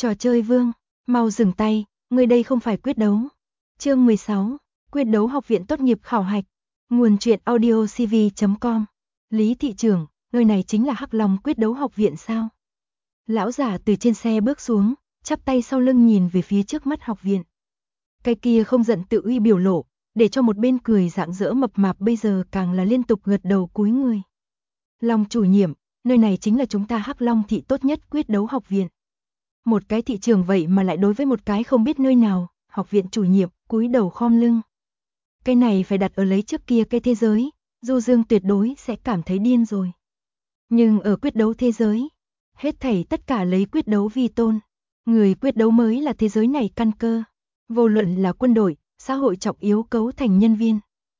Trò chơi vương, mau dừng tay, người đây không phải quyết đấu. Chương 16, quyết đấu học viện tốt nghiệp khảo hạch. Nguồn truyện audio cv.com. Lý thị trưởng, nơi này chính là Hắc Long quyết đấu học viện sao? Lão giả từ trên xe bước xuống, chắp tay sau lưng nhìn về phía trước mắt học viện. Cái kia không giận tự uy biểu lộ, để cho một bên cười rạng rỡ mập mạp bây giờ càng là liên tục gật đầu cúi người. Long chủ nhiệm, nơi này chính là chúng ta Hắc Long thị tốt nhất quyết đấu học viện. Một cái thị trường vậy mà lại đối với một cái không biết nơi nào, học viện chủ nhiệm, cúi đầu khom lưng. Cái này phải đặt ở lấy trước kia cái thế giới, Du Dương tuyệt đối sẽ cảm thấy điên rồi. Nhưng ở quyết đấu thế giới, hết thảy tất cả lấy quyết đấu vi tôn. Người quyết đấu mới là thế giới này căn cơ. Vô luận là quân đội, xã hội trọng yếu cấu thành nhân viên.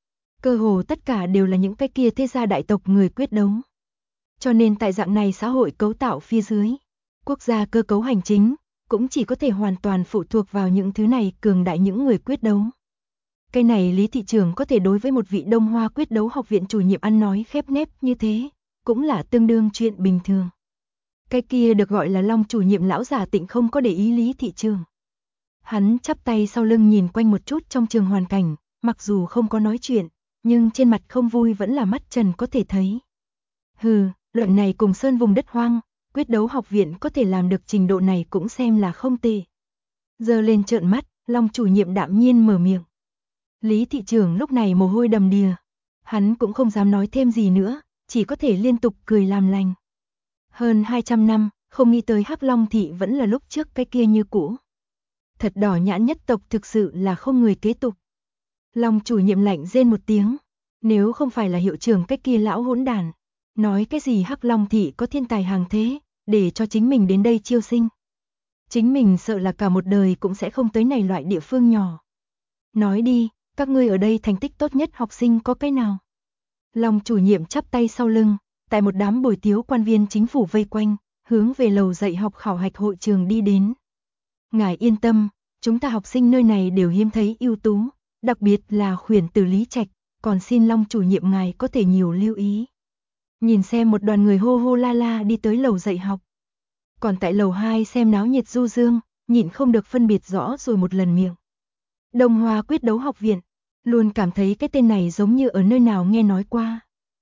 Cơ hồ tất cả đều là những cái kia thế gia đại tộc người quyết đấu. Cho nên tại dạng này xã hội cấu tạo phía dưới, quốc gia cơ cấu hành chính, cũng chỉ có thể hoàn toàn phụ thuộc vào những thứ này cường đại những người quyết đấu. Cái này Lý thị trường có thể đối với một vị Đông Hoa quyết đấu học viện chủ nhiệm ăn nói khép nép như thế, cũng là tương đương chuyện bình thường. Cái kia được gọi là Long chủ nhiệm lão giả Tịnh không có để ý Lý thị trường. Hắn chắp tay sau lưng nhìn quanh một chút trong trường hoàn cảnh, mặc dù không có nói chuyện, nhưng trên mặt không vui vẫn là mắt trần có thể thấy. Hừ, luận này cùng sơn vùng đất hoang, quyết đấu học viện có thể làm được trình độ này cũng xem là không tệ. Giơ lên trợn mắt, Long chủ nhiệm đạm nhiên mở miệng. Lý thị trưởng lúc này mồ hôi đầm đìa. Hắn cũng không dám nói thêm gì nữa, chỉ có thể liên tục cười làm lành. Hơn 200 năm, không nghĩ tới Hắc Long thị vẫn là lúc trước cái kia như cũ. Thật đỏ nhãn nhất tộc thực sự là không người kế tục. Long chủ nhiệm lạnh rên một tiếng. Nếu không phải là hiệu trưởng cái kia lão hỗn đàn, nói cái gì Hắc Long thị có thiên tài hàng thế, để cho chính mình đến đây chiêu sinh. Chính mình sợ là cả một đời cũng sẽ không tới này loại địa phương nhỏ. Nói đi, các ngươi ở đây thành tích tốt nhất học sinh có cái nào? Long chủ nhiệm chắp tay sau lưng, tại một đám bồi tiếu quan viên chính phủ vây quanh, hướng về lầu dạy học khảo hạch hội trường đi đến. Ngài yên tâm, chúng ta học sinh nơi này đều hiếm thấy ưu tú, đặc biệt là khuyển tử Lý Trạch, còn xin Long chủ nhiệm ngài có thể nhiều lưu ý. Nhìn xem một đoàn người hô hô la la đi tới lầu dạy học. Còn tại lầu 2 xem náo nhiệt Du Dương, nhịn không được phân biệt rõ rồi một lần miệng. Đông Hoa quyết đấu học viện, luôn cảm thấy cái tên này giống như ở nơi nào nghe nói qua.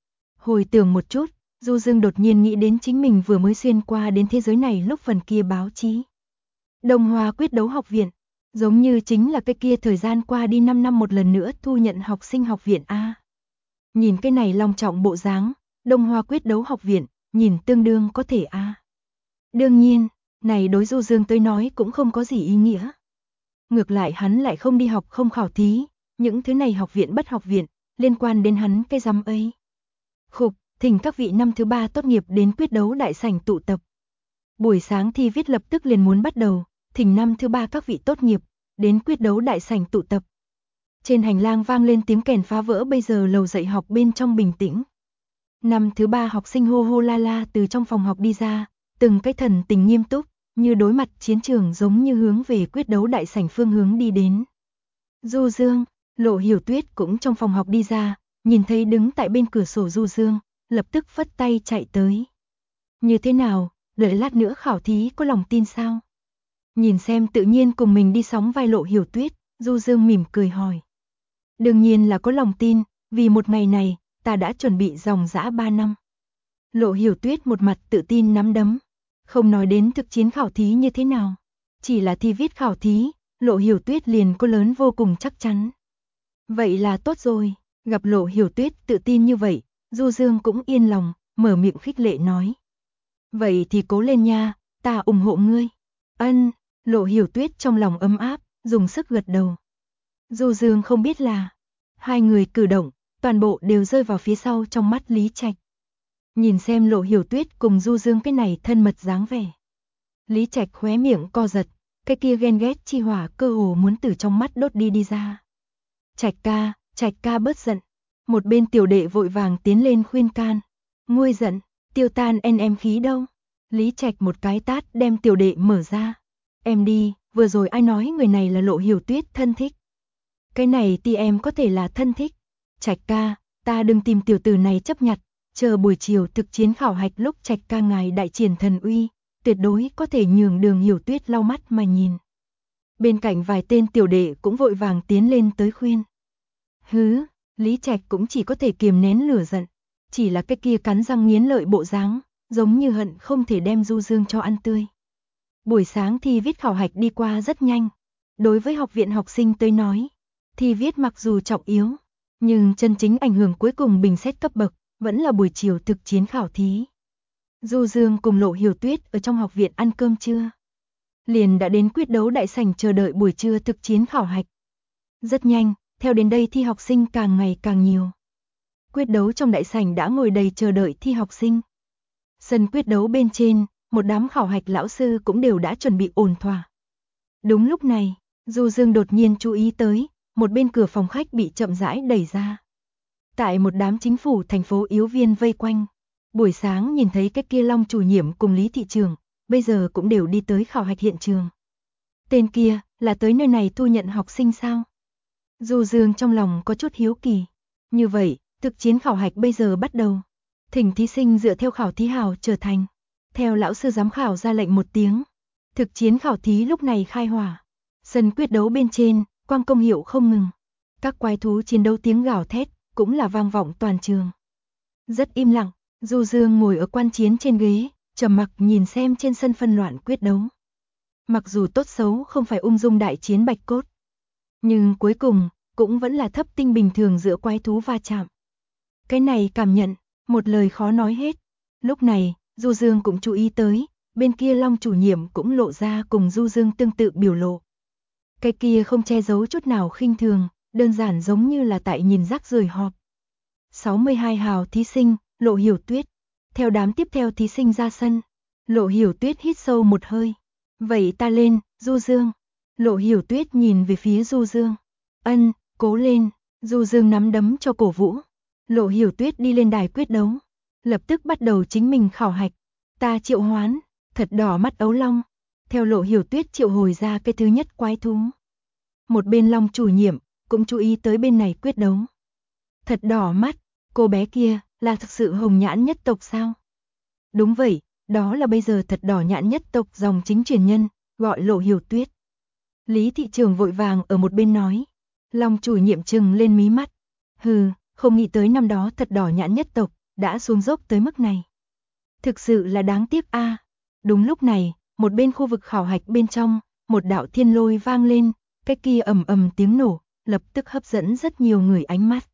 Hồi tưởng một chút, Du Dương đột nhiên nghĩ đến chính mình vừa mới xuyên qua đến thế giới này lúc phần kia báo chí. Đông Hoa quyết đấu học viện, giống như chính là cái kia thời gian qua đi 5 năm một lần nữa thu nhận học sinh học viện A. Nhìn cái này long trọng bộ dáng, Đông Hoa quyết đấu học viện, nhìn tương đương có thể A. Đương nhiên, này đối Du Dương tới nói cũng không có gì ý nghĩa. Ngược lại hắn lại không đi học không khảo thí, những thứ này học viện bất học viện, liên quan đến hắn cái rắm ấy. Khục, thỉnh các vị năm thứ 3 tốt nghiệp đến quyết đấu đại sảnh tụ tập. Buổi sáng thi viết lập tức liền muốn bắt đầu, thỉnh năm thứ 3 các vị tốt nghiệp, đến quyết đấu đại sảnh tụ tập. Trên hành lang vang lên tiếng kèn phá vỡ bây giờ lầu dạy học bên trong bình tĩnh. Năm thứ 3 học sinh hô hô la la từ trong phòng học đi ra, từng cái thần tình nghiêm túc, như đối mặt chiến trường giống như hướng về quyết đấu đại sảnh phương hướng đi đến. Du Dương, Lộ Hiểu Tuyết cũng trong phòng học đi ra, nhìn thấy đứng tại bên cửa sổ Du Dương, lập tức phất tay chạy tới. Như thế nào, đợi lát nữa khảo thí có lòng tin sao? Nhìn xem tự nhiên cùng mình đi sóng vai Lộ Hiểu Tuyết, Du Dương mỉm cười hỏi. Đương nhiên là có lòng tin, vì một ngày này, ta đã chuẩn bị dòng dã 3 năm. Lộ Hiểu Tuyết một mặt tự tin nắm đấm. Không nói đến thực chiến khảo thí như thế nào, chỉ là thi viết khảo thí, Lộ Hiểu Tuyết liền có lớn vô cùng chắc chắn. Vậy là tốt rồi, gặp Lộ Hiểu Tuyết tự tin như vậy, Du Dương cũng yên lòng, mở miệng khích lệ nói. Vậy thì cố lên nha, ta ủng hộ ngươi. Ân, Lộ Hiểu Tuyết trong lòng ấm áp, dùng sức gật đầu. Du Dương không biết là, hai người cử động, toàn bộ đều rơi vào phía sau trong mắt Lý Trạch. Nhìn xem Lộ Hiểu Tuyết cùng Du Dương cái này thân mật dáng vẻ. Lý Trạch khóe miệng co giật, cái kia ghen ghét chi hỏa cơ hồ muốn từ trong mắt đốt đi ra. Trạch ca bớt giận. Một bên tiểu đệ vội vàng tiến lên khuyên can. Nguôi giận, tiêu tan em khí đâu. Lý Trạch một cái tát đem tiểu đệ mở ra. Em đi, vừa rồi ai nói người này là Lộ Hiểu Tuyết thân thích. Cái này thì em có thể là thân thích. Trạch ca, ta đừng tìm tiểu tử này chấp nhặt. Chờ buổi chiều thực chiến khảo hạch lúc Trạch ca ngài đại triển thần uy, tuyệt đối có thể nhường Đường Hiểu Tuyết lau mắt mà nhìn. Bên cạnh vài tên tiểu đệ cũng vội vàng tiến lên tới khuyên. Hứ, Lý Trạch cũng chỉ có thể kiềm nén lửa giận, chỉ là cái kia cắn răng nghiến lợi bộ dáng, giống như hận không thể đem Du Dương cho ăn tươi. Buổi sáng thi viết khảo hạch đi qua rất nhanh. Đối với học viện học sinh tới nói, thi viết mặc dù trọng yếu, nhưng chân chính ảnh hưởng cuối cùng bình xét cấp bậc, vẫn là buổi chiều thực chiến khảo thí. Du Dương cùng Lộ Hiểu Tuyết ở trong học viện ăn cơm trưa. Liền đã đến quyết đấu đại sảnh chờ đợi buổi trưa thực chiến khảo hạch. Rất nhanh, theo đến đây thi học sinh càng ngày càng nhiều. Quyết đấu trong đại sảnh đã ngồi đầy chờ đợi thi học sinh. Sân quyết đấu bên trên, một đám khảo hạch lão sư cũng đều đã chuẩn bị ổn thỏa. Đúng lúc này, Du Dương đột nhiên chú ý tới, một bên cửa phòng khách bị chậm rãi đẩy ra. Tại một đám chính phủ thành phố yếu viên vây quanh, buổi sáng nhìn thấy cái kia Long chủ nhiệm cùng Lý thị trưởng, bây giờ cũng đều đi tới khảo hạch hiện trường. Tên kia, là tới nơi này thu nhận học sinh sao? Du Dương trong lòng có chút hiếu kỳ. Như vậy, thực chiến khảo hạch bây giờ bắt đầu. Thỉnh thí sinh dựa theo khảo thí hào trở thành. Theo lão sư giám khảo ra lệnh một tiếng. Thực chiến khảo thí lúc này khai hỏa. Sân quyết đấu bên trên, quang công hiệu không ngừng. Các quái thú chiến đấu tiếng gào thét, cũng là vang vọng toàn trường. Rất im lặng, Du Dương ngồi ở quan chiến trên ghế, trầm mặc nhìn xem trên sân phân loạn quyết đấu. Mặc dù tốt xấu không phải ung dung đại chiến bạch cốt, nhưng cuối cùng, cũng vẫn là thấp tinh bình thường giữa quái thú va chạm. Cái này cảm nhận, một lời khó nói hết. Lúc này, Du Dương cũng chú ý tới, bên kia Long chủ nhiệm cũng lộ ra cùng Du Dương tương tự biểu lộ. Cái kia không che giấu chút nào khinh thường, đơn giản giống như là tại nhìn rác rưởi họp. 62 hào thí sinh, Lộ Hiểu Tuyết. Theo đám tiếp theo thí sinh ra sân, Lộ Hiểu Tuyết hít sâu một hơi. Vậy ta lên, Du Dương. Lộ Hiểu Tuyết nhìn về phía Du Dương. Ân, cố lên. Du Dương nắm đấm cho cổ vũ. Lộ Hiểu Tuyết đi lên đài quyết đấu, lập tức bắt đầu chính mình khảo hạch. Ta triệu hoán, thật đỏ mắt ấu long. Theo Lộ Hiểu Tuyết triệu hồi ra cái thứ nhất quái thú. Một bên Long chủ nhiệm cũng chú ý tới bên này quyết đấu. Thật đỏ mắt, cô bé kia là thực sự hồng nhãn nhất tộc sao? Đúng vậy, đó là bây giờ thật đỏ nhãn nhất tộc dòng chính truyền nhân, gọi Lộ Hiểu Tuyết. Lý thị trường vội vàng ở một bên nói. Long chủ nhiệm trừng lên mí mắt. Hừ, không nghĩ tới năm đó thật đỏ nhãn nhất tộc đã xuống dốc tới mức này. Thực sự là đáng tiếc a. Đúng lúc này, một bên khu vực khảo hạch bên trong, một đạo thiên lôi vang lên, cái kia ầm ầm tiếng nổ, lập tức hấp dẫn rất nhiều người ánh mắt.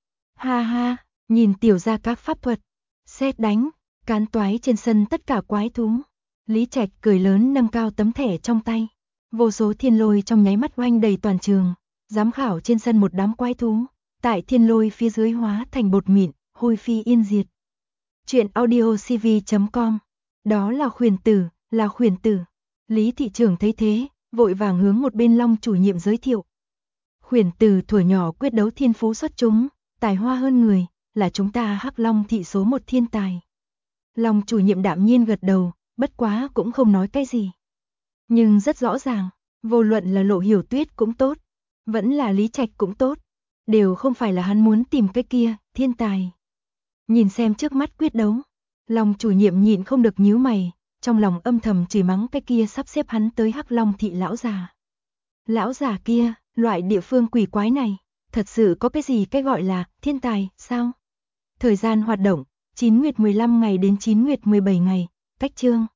Ha ha, nhìn tiểu gia các pháp thuật, sét đánh, cán toái trên sân tất cả quái thú. Lý Trạch cười lớn nâng cao tấm thẻ trong tay. Vô số thiên lôi trong nháy mắt oanh đầy toàn trường, giám khảo trên sân một đám quái thú, tại thiên lôi phía dưới hóa thành bột mịn, hôi phi yên diệt. Chuyện audiocv.com. Đó là khuyển tử, là khuyển tử. Lý thị trưởng thấy thế, vội vàng hướng một bên Long chủ nhiệm giới thiệu. Khuyển tử thuở nhỏ quyết đấu thiên phú xuất chúng, tài hoa hơn người, là chúng ta Hắc Long thị số một thiên tài. Long chủ nhiệm đạm nhiên gật đầu, bất quá cũng không nói cái gì. Nhưng rất rõ ràng, vô luận là Lộ Hiểu Tuyết cũng tốt, vẫn là Lý Trạch cũng tốt, đều không phải là hắn muốn tìm cái kia, thiên tài. Nhìn xem trước mắt quyết đấu, Long chủ nhiệm nhịn không được nhíu mày, trong lòng âm thầm chửi mắng cái kia sắp xếp hắn tới Hắc Long thị lão già. Lão già kia, loại địa phương quỷ quái này, thật sự có cái gì cái gọi là thiên tài, sao? Thời gian hoạt động, 9 nguyệt 15 ngày đến 9 nguyệt 17 ngày, cách chương.